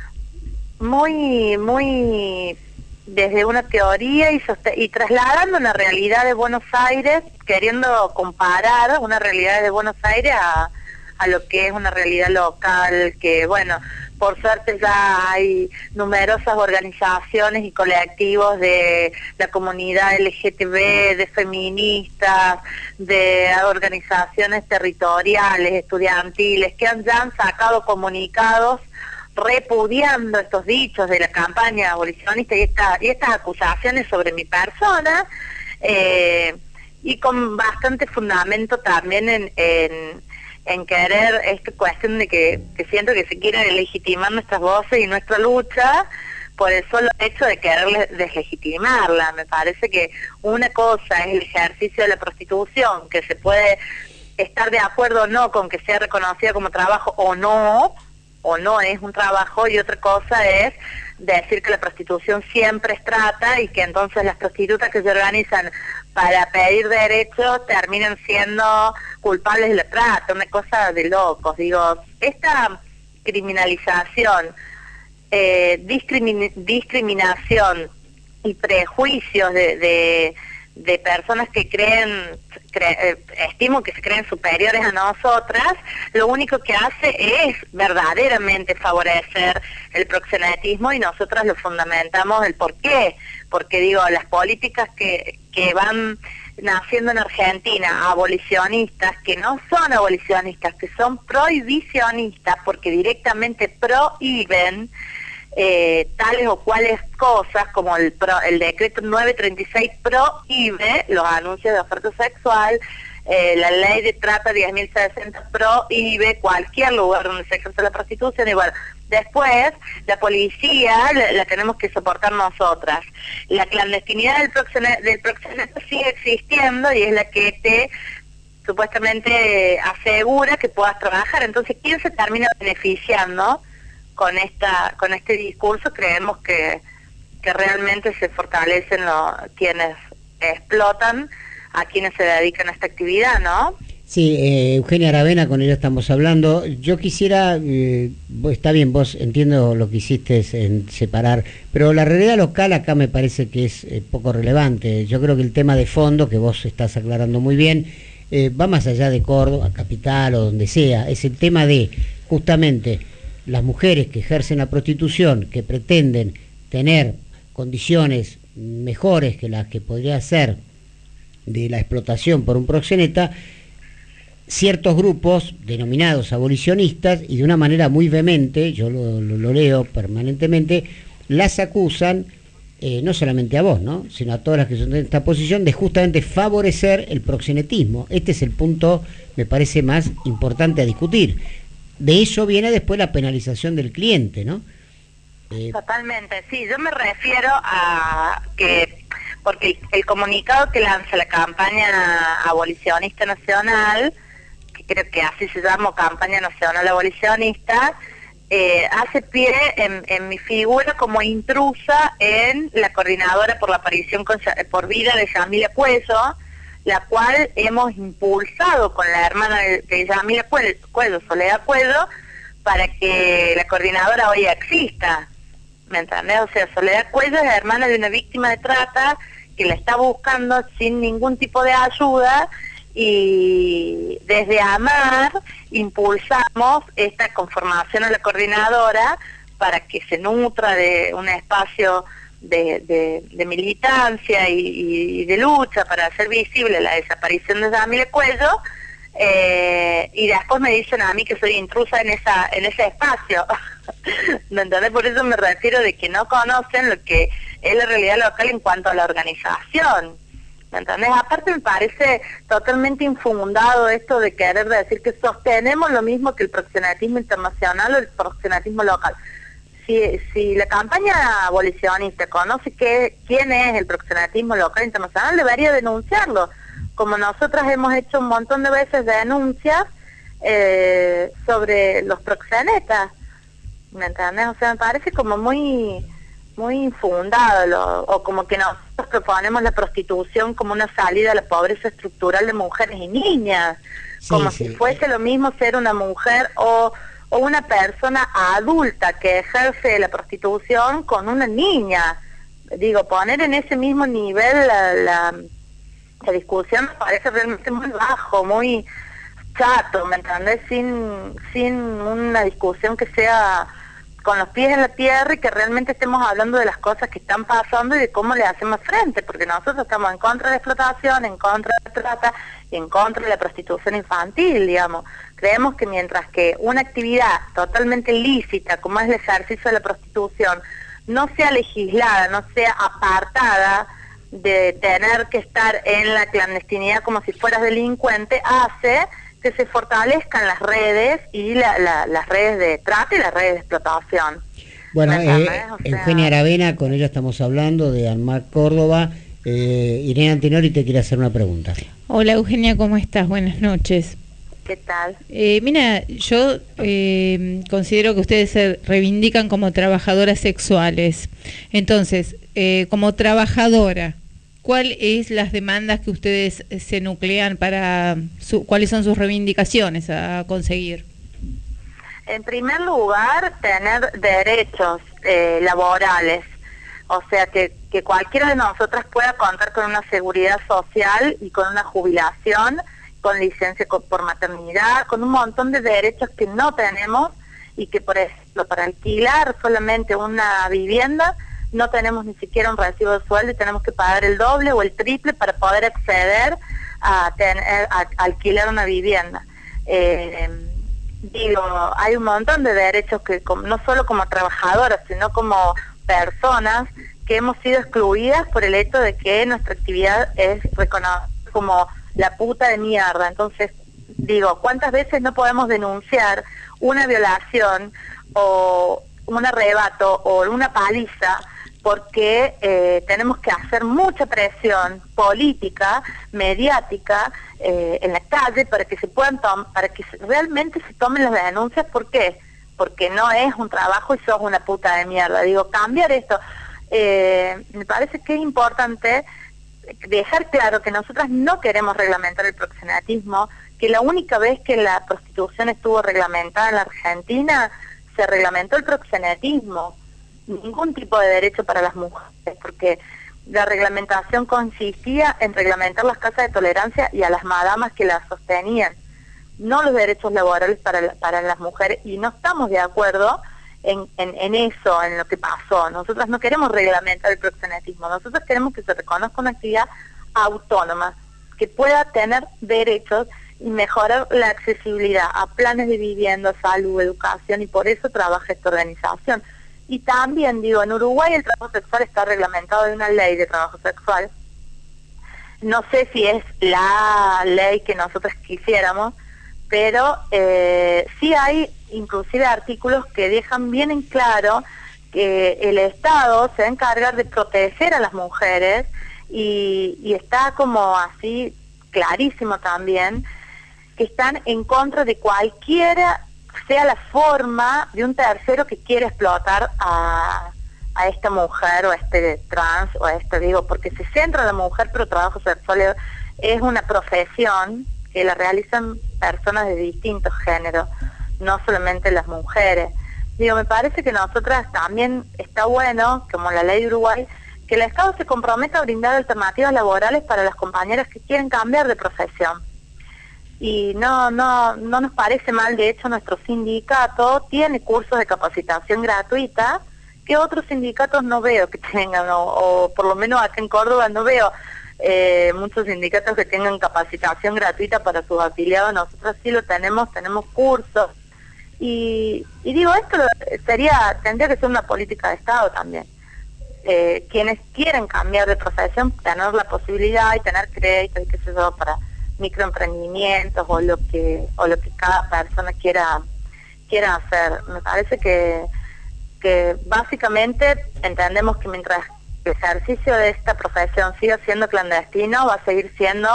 muy desde una teoría y trasladando una realidad de Buenos Aires, queriendo comparar una realidad de Buenos Aires a lo que es una realidad local, que bueno, por suerte ya hay numerosas organizaciones y colectivos de la comunidad LGTB, de feministas, de organizaciones territoriales, estudiantiles, que ya han sacado comunicados repudiando estos dichos de la campaña abolicionista y estas acusaciones sobre mi persona, y con bastante fundamento también en querer esta cuestión de que siento que se quieren legitimar nuestras voces y nuestra lucha por el solo hecho de querer deslegitimarla. Me parece que una cosa es el ejercicio de la prostitución, que se puede estar de acuerdo o no con que sea reconocida como trabajo o no es un trabajo, y otra cosa es decir que la prostitución siempre es trata y que entonces las prostitutas que se organizan para pedir derechos terminan siendo culpables de la trata, una cosa de locos. Digo, esta criminalización, discriminación y prejuicios de personas que estimo que se creen superiores a nosotras, lo único que hace es verdaderamente favorecer el proxenetismo, y nosotras lo fundamentamos el por qué. Porque digo, las políticas que van naciendo en Argentina, abolicionistas, que no son abolicionistas, que son prohibicionistas, porque directamente prohíben tales o cuales cosas, como el decreto 936 prohíbe los anuncios de oferta sexual, la ley de trata 10.060 prohíbe cualquier lugar donde se ejerce la prostitución, y bueno, después la policía la tenemos que soportar nosotras. La clandestinidad del proxeneto sigue existiendo y es la que te supuestamente asegura que puedas trabajar. Entonces, ¿quién se termina beneficiando con este discurso? Creemos que realmente se fortalecen quienes explotan a quienes se dedican a esta actividad, ¿no? Sí, Eugenia Aravena, con ella estamos hablando. Yo quisiera, está bien, vos entiendo lo que hiciste en separar, pero la realidad local acá me parece que es poco relevante. Yo creo que el tema de fondo, que vos estás aclarando muy bien, va más allá de Córdoba, capital o donde sea. Es el tema de, justamente, las mujeres que ejercen la prostitución, que pretenden tener condiciones mejores que las que podría ser de la explotación por un proxeneta, ciertos grupos denominados abolicionistas, y de una manera muy vehemente, yo lo leo permanentemente, las acusan, no solamente a vos, ¿no?, sino a todas las que son de esta posición, de justamente favorecer el proxenetismo. Este es el punto, me parece, más importante a discutir. De eso viene después la penalización del cliente, ¿no? Totalmente, sí, yo me refiero a que, porque el comunicado que lanza la campaña abolicionista nacional, que creo que así se llama, Campaña Nacional Abolicionista, hace pie en mi figura como intrusa en la coordinadora por la aparición por vida de Yamila Cuello, la cual hemos impulsado con la hermana de Yamila Cuello, Soledad Cuello, para que la coordinadora hoy exista. ¿Me entendés? O sea, Soledad Cuello es la hermana de una víctima de trata que la está buscando sin ningún tipo de ayuda, y desde AMAR impulsamos esta conformación a la coordinadora para que se nutra de un espacio de militancia y de lucha para hacer visible la desaparición de Yamila Cuello, y después me dicen a mí que soy intrusa en ese espacio. ¿Me entendés? Por eso me refiero de que no conocen lo que es la realidad local en cuanto a la organización. ¿Me entendés? Aparte me parece totalmente infundado esto de querer decir que sostenemos lo mismo que el proxenetismo internacional o el proxenetismo local. Si la campaña abolicionista conoce quién es el proxenetismo local internacional, debería denunciarlo, como nosotras hemos hecho un montón de veces denuncias sobre los proxenetas. ¿Me entendés? O sea, me parece como muy infundado, o como que nosotros proponemos la prostitución como una salida a la pobreza estructural de mujeres y niñas, como si fuese lo mismo ser una mujer o una persona adulta que ejerce la prostitución con una niña. Digo, poner en ese mismo nivel la discusión me parece realmente muy bajo, muy chato, ¿me entendés? Sin una discusión que sea con los pies en la tierra y que realmente estemos hablando de las cosas que están pasando y de cómo le hacemos frente, porque nosotros estamos en contra de la explotación, en contra de la trata y en contra de la prostitución infantil, digamos. Creemos que mientras que una actividad totalmente lícita, como es el ejercicio de la prostitución, no sea legislada, no sea apartada de tener que estar en la clandestinidad como si fueras delincuente hace que se fortalezcan las redes y las redes de trata y las redes de explotación. Bueno, O sea, Eugenia Aravena, con ella estamos hablando de ANMAR Córdoba. Irene Antinori te quiere hacer una pregunta. Hola Eugenia, ¿cómo estás? Buenas noches. ¿Qué tal? Mira, yo considero que ustedes se reivindican como trabajadoras sexuales. Entonces, como trabajadora, ¿cuáles es las demandas que ustedes se nuclean para cuáles son sus reivindicaciones a conseguir? En primer lugar, tener derechos laborales, o sea, que cualquiera de nosotras pueda contar con una seguridad social y con una jubilación, con licencia por maternidad, con un montón de derechos que no tenemos y que, por ejemplo, para alquilar solamente una vivienda no tenemos ni siquiera un recibo de sueldo y tenemos que pagar el doble o el triple para poder acceder a alquilar una vivienda. Hay un montón de derechos que no solo como trabajadoras, sino como personas que hemos sido excluidas por el hecho de que nuestra actividad es reconocida como la puta de mierda. Entonces, ¿cuántas veces no podemos denunciar una violación o un arrebato o una paliza porque tenemos que hacer mucha presión política, mediática, en la calle para que se puedan para que realmente se tomen las denuncias? ¿Por qué? Porque no es un trabajo y sos una puta de mierda. Cambiar esto. Me parece que es importante dejar claro que nosotras no queremos reglamentar el proxenetismo, que la única vez que la prostitución estuvo reglamentada en la Argentina, se reglamentó el proxenetismo. Ningún tipo de derecho para las mujeres, porque la reglamentación consistía en reglamentar las casas de tolerancia y a las madamas que las sostenían, no los derechos laborales para las mujeres, y no estamos de acuerdo en eso, en lo que pasó. Nosotras no queremos reglamentar el proxenetismo, nosotros queremos que se reconozca una actividad autónoma, que pueda tener derechos y mejorar la accesibilidad a planes de vivienda, salud, educación, y por eso trabaja esta organización. Y también, en Uruguay el trabajo sexual está reglamentado en una ley de trabajo sexual. No sé si es la ley que nosotros quisiéramos, pero sí hay inclusive artículos que dejan bien en claro que el Estado se va a encargar de proteger a las mujeres y está como así clarísimo también que están en contra de cualquiera sea la forma de un tercero que quiere explotar a esta mujer o a este trans o a porque se centra la mujer, pero trabajo sexual es una profesión que la realizan personas de distintos géneros, no solamente las mujeres. Me parece que nosotras también está bueno, como la ley de Uruguay, que el Estado se comprometa a brindar alternativas laborales para las compañeras que quieren cambiar de profesión. Y no nos parece mal, de hecho nuestro sindicato tiene cursos de capacitación gratuita que otros sindicatos no veo que tengan, o por lo menos acá en Córdoba no veo muchos sindicatos que tengan capacitación gratuita para sus afiliados. Nosotros sí lo tenemos cursos, y esto tendría que ser una política de Estado también. Quienes quieren cambiar de profesión, tener la posibilidad y tener crédito y qué sé yo, para microemprendimientos o lo que cada persona quiera hacer. Me parece que básicamente entendemos que mientras el ejercicio de esta profesión siga siendo clandestino, va a seguir siendo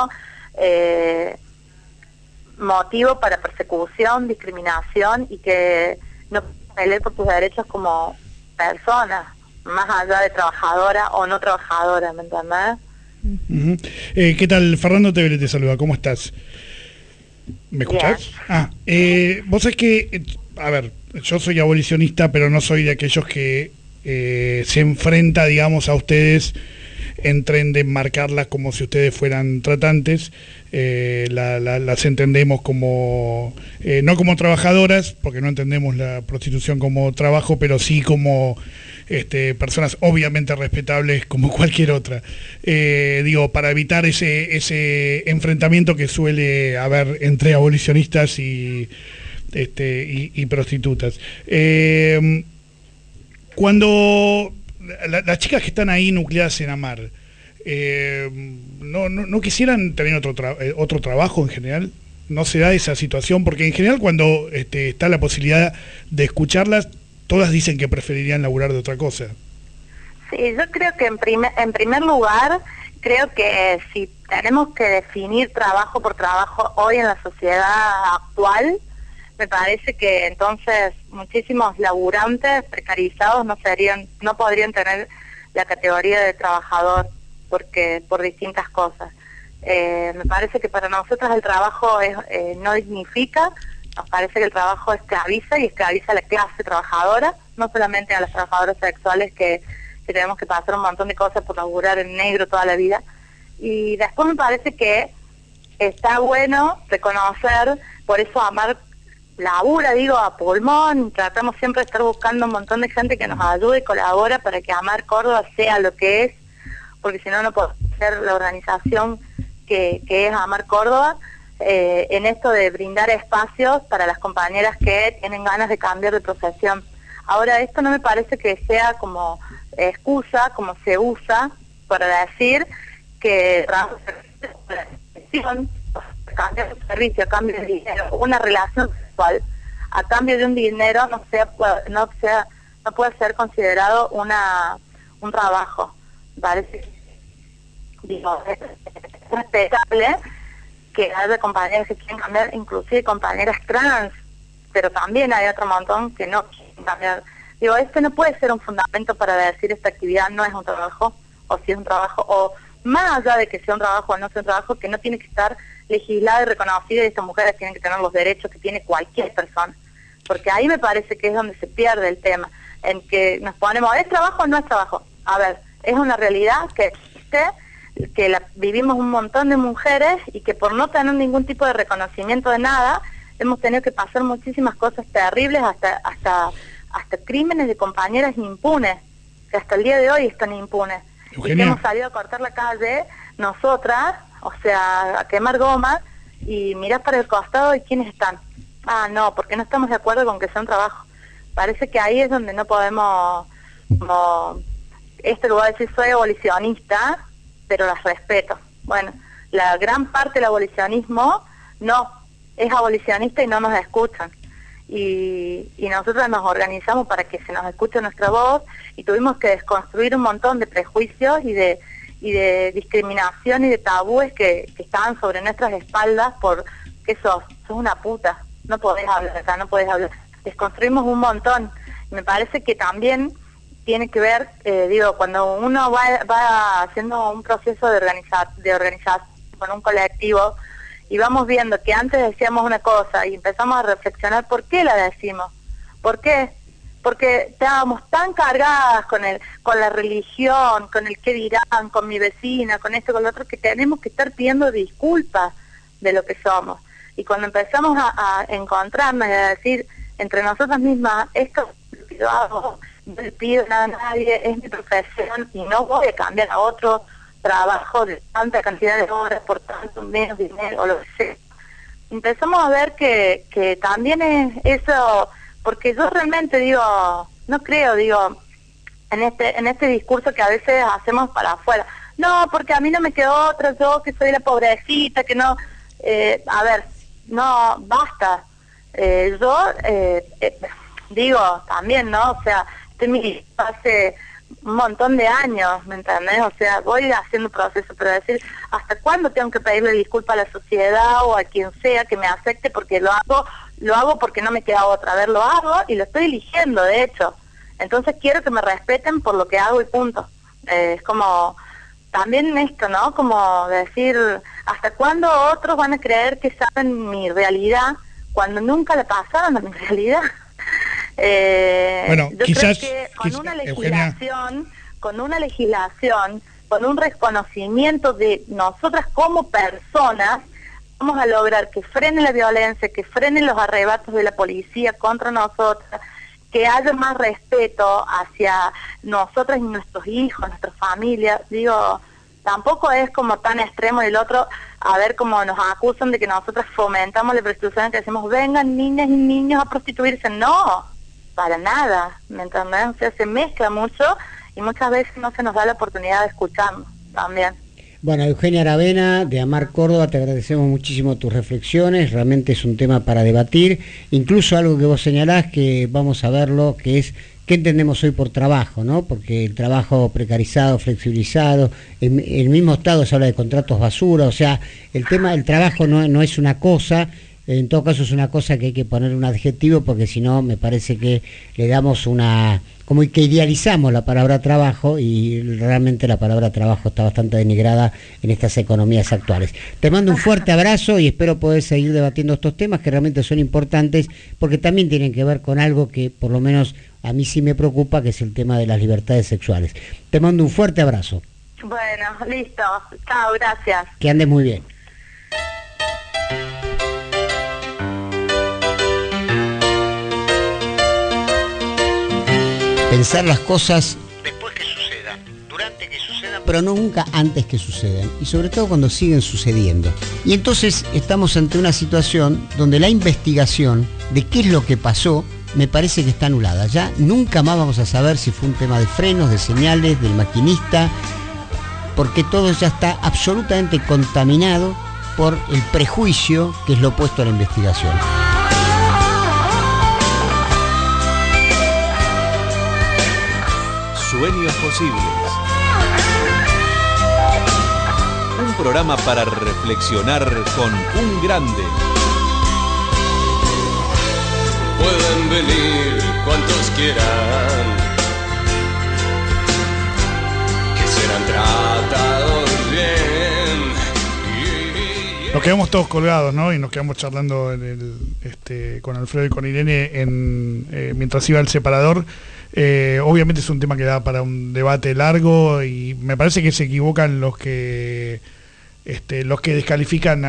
motivo para persecución, discriminación, y que no pelear por tus derechos como persona, más allá de trabajadora o no trabajadora, ¿me entendés? ¿Qué tal? Fernando Tevele te saluda, ¿cómo estás? ¿Me escuchás? Vos sabés que, a ver, yo soy abolicionista, pero no soy de aquellos que se enfrenta, digamos, a ustedes en tren de marcarlas como si ustedes fueran tratantes. Las entendemos como, no como trabajadoras, porque no entendemos la prostitución como trabajo, pero sí como personas obviamente respetables como cualquier otra. Para evitar ese enfrentamiento que suele haber entre abolicionistas y prostitutas. Cuando las chicas que están ahí nucleadas en AMAR, no quisieran tener otro trabajo en general. No se da esa situación, porque en general cuando está la posibilidad de escucharlas, todas dicen que preferirían laburar de otra cosa. Sí, yo creo que en primer lugar, creo que si tenemos que definir trabajo por trabajo hoy en la sociedad actual, me parece que entonces muchísimos laburantes precarizados no podrían tener la categoría de trabajador, porque por distintas cosas. Me parece que para nosotros el trabajo no dignifica, nos parece que el trabajo esclaviza y esclaviza a la clase trabajadora, no solamente a las trabajadoras sexuales que tenemos que pasar un montón de cosas por laburar en negro toda la vida. Y después me parece que está bueno reconocer, por eso Amar labura, a pulmón, tratamos siempre de estar buscando un montón de gente que nos ayude y colabora para que Amar Córdoba sea lo que es, porque si no, no puede ser la organización que es Amar Córdoba, en esto de brindar espacios para las compañeras que tienen ganas de cambiar de profesión. Ahora, esto no me parece que sea como excusa, como se usa para decir que cambiar de servicio a cambio de dinero, una relación sexual a cambio de un dinero no puede ser considerado un trabajo. Parece, es respetable que haya compañeras que quieren cambiar, inclusive compañeras trans, pero también hay otro montón que no quieren cambiar. Este no puede ser un fundamento para decir esta actividad no es un trabajo, o si es un trabajo, o más allá de que sea un trabajo o no sea un trabajo, que no tiene que estar legislada y reconocida, y estas mujeres tienen que tener los derechos que tiene cualquier persona. Porque ahí me parece que es donde se pierde el tema, en que nos ponemos, ¿es trabajo o no es trabajo? A ver, es una realidad que existe, que vivimos un montón de mujeres y que por no tener ningún tipo de reconocimiento de nada, hemos tenido que pasar muchísimas cosas terribles, hasta crímenes de compañeras impunes, que hasta el día de hoy están impunes. Eugenia. Y que hemos salido a cortar la calle, nosotras, o sea, a quemar goma, y mirás para el costado y ¿quiénes están? Ah, no, porque no estamos de acuerdo con que sea un trabajo. Parece que ahí es donde no podemos, como lo voy a decir, soy abolicionista, pero las respeto. Bueno, la gran parte del abolicionismo no es abolicionista y no nos escuchan. Y nosotros nos organizamos para que se nos escuche nuestra voz, y tuvimos que desconstruir un montón de prejuicios y de discriminación y de tabúes que estaban sobre nuestras espaldas por que sos una puta, no podés hablar acá, no podés hablar. Desconstruimos un montón. Me parece que también tiene que ver, cuando uno va haciendo un proceso de organización con un colectivo, y vamos viendo que antes decíamos una cosa y empezamos a reflexionar por qué la decimos. ¿Por qué? Porque estábamos tan cargadas con la religión, con el qué dirán, con mi vecina, con esto, con lo otro, que tenemos que estar pidiendo disculpas de lo que somos. Y cuando empezamos a encontrarnos y a decir entre nosotras mismas, esto es lo que yo hago, no le pido nada a nadie, es mi profesión y no voy a cambiar a otro trabajo de tanta cantidad de horas por tanto menos dinero o lo que sea. Empezamos a ver que también es eso, porque yo realmente no creo, en este discurso que a veces hacemos para afuera. No, porque a mí no me quedó otra, yo que soy la pobrecita, que no, a ver, no, basta. También, ¿no? O sea, hace un montón de años, ¿me entendés? O sea, voy haciendo proceso, pero decir, ¿hasta cuándo tengo que pedirle disculpas a la sociedad o a quien sea que me acepte porque lo hago porque no me queda otra? A ver, lo hago y lo estoy eligiendo, de hecho. Entonces quiero que me respeten por lo que hago y punto. Es como, también esto, ¿no? Como decir, ¿hasta cuándo otros van a creer que saben mi realidad cuando nunca le pasaron a mi realidad? Bueno, yo quizás, creo que con una legislación, con un reconocimiento de nosotras como personas, vamos a lograr que frene la violencia, que frenen los arrebatos de la policía contra nosotras, que haya más respeto hacia nosotras y nuestros hijos, nuestras familias. Tampoco es como tan extremo el otro, a ver cómo nos acusan de que nosotras fomentamos la prostitución, que decimos, vengan niñas y niños a prostituirse. No, para nada, ¿me entendés? O sea, se mezcla mucho y muchas veces no se nos da la oportunidad de escucharnos. también. Bueno, Eugenia Aravena, de Amar Córdoba, te agradecemos muchísimo tus reflexiones, realmente es un tema para debatir, incluso algo que vos señalás, que vamos a verlo, que es qué entendemos hoy por trabajo, ¿no? Porque el trabajo precarizado, flexibilizado, en el mismo Estado se habla de contratos basura, o sea, el tema del trabajo no es una cosa, en todo caso es una cosa que hay que poner un adjetivo, porque si no me parece que le damos como que idealizamos la palabra trabajo, y realmente la palabra trabajo está bastante denigrada en estas economías actuales. Te mando un fuerte abrazo y espero poder seguir debatiendo estos temas que realmente son importantes, porque también tienen que ver con algo que por lo menos a mí sí me preocupa, que es el tema de las libertades sexuales. Te mando un fuerte abrazo. Bueno, listo. Chao, gracias. Que andes muy bien. Pensar las cosas después que sucedan, durante que sucedan, pero no nunca antes que sucedan, y sobre todo cuando siguen sucediendo. Y entonces estamos ante una situación donde la investigación de qué es lo que pasó me parece que está anulada. Ya nunca más vamos a saber si fue un tema de frenos, de señales, del maquinista, porque todo ya está absolutamente contaminado por el prejuicio, que es lo opuesto a la investigación. Sueños posibles. Un programa para reflexionar con un grande. Pueden venir cuantos quieran, que serán tratados bien. Nos quedamos todos colgados, ¿no? Y nos quedamos charlando con Alfredo y con Irene mientras iba al separador. Obviamente es un tema que da para un debate largo, y me parece que se equivocan los que descalifican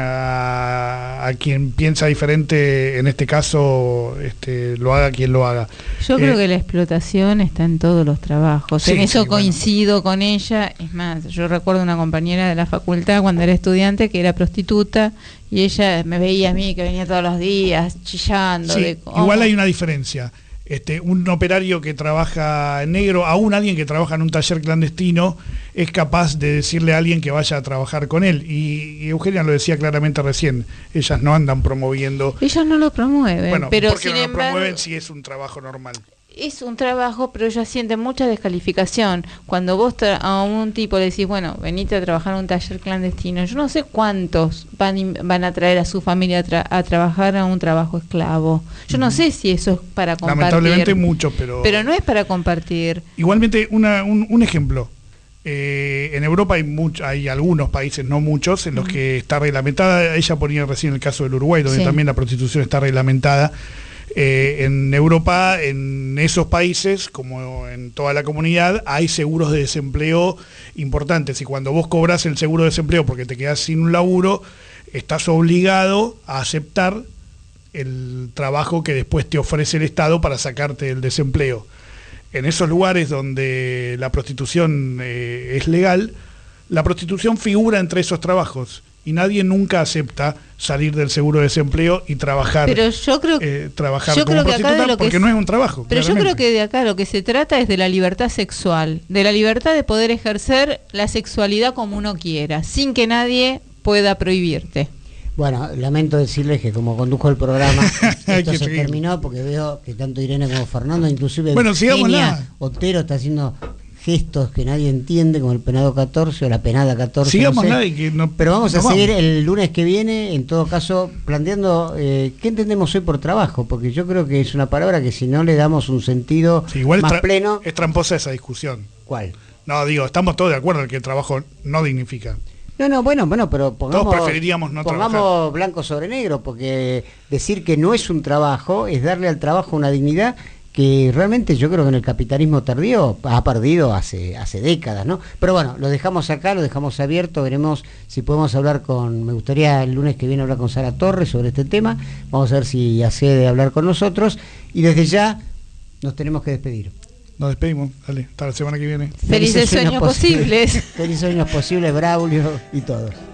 a quien piensa diferente. En este caso, lo haga quien lo haga. Yo creo que la explotación está en todos los trabajos. Sí, en eso sí, coincido con ella. Es más, yo recuerdo una compañera de la facultad cuando era estudiante que era prostituta, y ella me veía a mí que venía todos los días chillando. Sí, igual hay una diferencia. Un operario que trabaja en negro, aún alguien que trabaja en un taller clandestino, es capaz de decirle a alguien que vaya a trabajar con él. Y Eugenia lo decía claramente recién, ellas no andan promoviendo. Ellas no lo promueven. Bueno, pero ¿por qué sin no lo embargo, promueven si es un trabajo normal? Es un trabajo, pero ellas sienten mucha descalificación. Cuando vos a un tipo le decís, bueno, venite a trabajar en un taller clandestino, yo no sé cuántos van a traer a su familia a trabajar a un trabajo esclavo. Yo no sé si eso es para compartir. Lamentablemente mucho, pero no es para compartir. Igualmente, un ejemplo. En Europa hay algunos países, no muchos, en los que está reglamentada. Ella ponía recién el caso del Uruguay, donde también la prostitución está reglamentada. En Europa, en esos países, como en toda la comunidad, hay seguros de desempleo importantes, y cuando vos cobras el seguro de desempleo porque te quedás sin un laburo, estás obligado a aceptar el trabajo que después te ofrece el Estado para sacarte del desempleo. En esos lugares donde la prostitución es legal, la prostitución figura entre esos trabajos, y nadie nunca acepta salir del seguro de desempleo y trabajar, pero yo creo, trabajar yo como creo que prostituta, porque no es un trabajo. Pero claramente. yo creo que de acá lo que se trata es de la libertad sexual, de la libertad de poder ejercer la sexualidad como uno quiera, sin que nadie pueda prohibirte. Bueno, lamento decirles que como condujo el programa, esto se terminó, porque veo que tanto Irene como Fernando, inclusive Eugenia Otero está haciendo gestos que nadie entiende, como el penado 14 o la penada 14. Sigámosla, no sé. y que no, pero vamos a no seguir el lunes que viene, en todo caso, planteando qué entendemos hoy por trabajo, porque yo creo que es una palabra que si no le damos un sentido más pleno... Es tramposa esa discusión. ¿Cuál? No, digo, estamos todos de acuerdo en que el trabajo no dignifica. No, bueno, pero pongamos, todos preferiríamos no trabajar. Blanco sobre negro, porque decir que no es un trabajo es darle al trabajo una dignidad que realmente yo creo que en el capitalismo tardío ha perdido hace décadas, ¿no? Pero bueno, lo dejamos acá, lo dejamos abierto, veremos si podemos hablar me gustaría el lunes que viene hablar con Sara Torres sobre este tema, vamos a ver si accede a hablar con nosotros, y desde ya nos tenemos que despedir. Nos despedimos, dale, hasta la semana que viene. Felices sueños posibles. Felices sueños posibles, Braulio y todos.